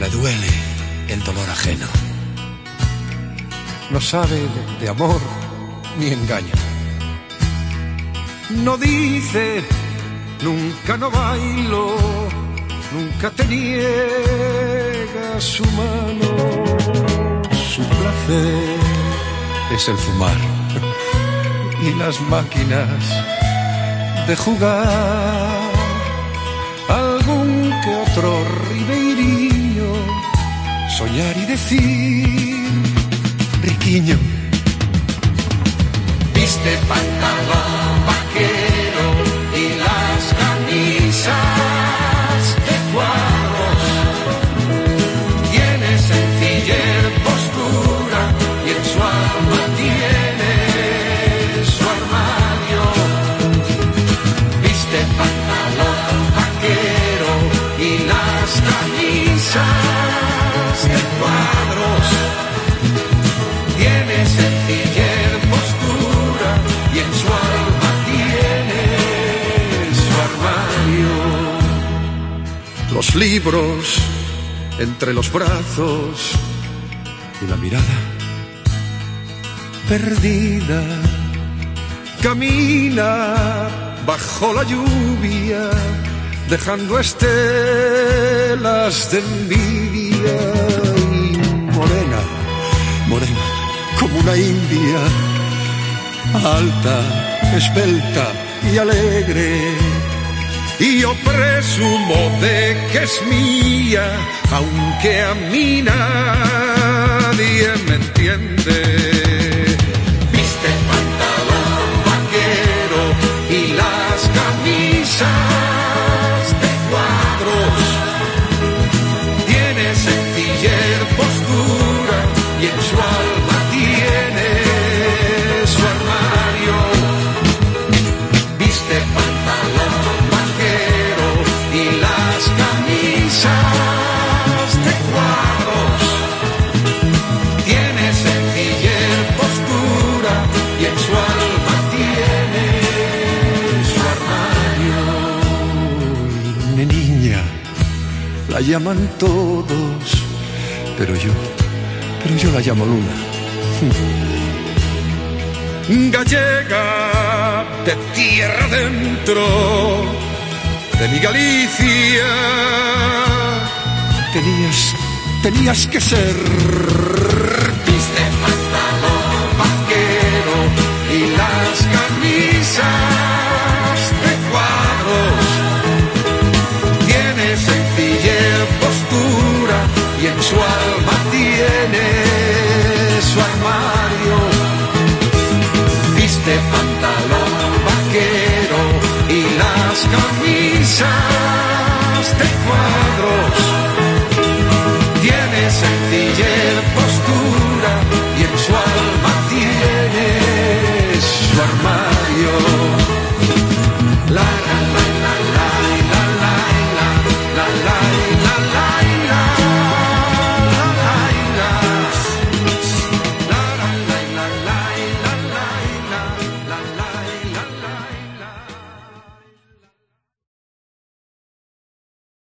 duele el dolor ajeno. No sabe de amor ni engaña. No dice, nunca no bailo, nunca te niega su mano. Su placer es el fumar y las máquinas de jugar. Algún que otro ribeirinho, soñar y decir, riquiño. Viste pantalón vaquero y las camisas de cuadros. Tiene sencillez, postura y en su alma tiene su armario. Viste pantalón vaquero y las camisas de cuadros. Tiene sencillez, postura y en su alma tiene su armario. Los libros entre los brazos y la mirada perdida. Camina bajo la lluvia, dejando estelas de envidia. Y morena, morena, como una india, alta, esbelta y alegre. Y yo presumo de que es mía, aunque a mí nadie me entiende. Viste pantalón vaquero y las camisas de cuadros. Tiene sencillez, postura y en su alma tiene su armario. Viste pantalón vaquero y las camisas de cuadros. Tiene sencillez, postura y en su alma tiene su armario. Una niña, la llaman todos, pero yo la llamo Luna. Gallega, de tierra dentro, de mi Galicia, tenías que ser. Viste pantalón vaquero y las camisas de cuadros. Tiene sencillez, postura y en su alma tiene su armario. Viste pantalón vaquero y las camisas de cuadros.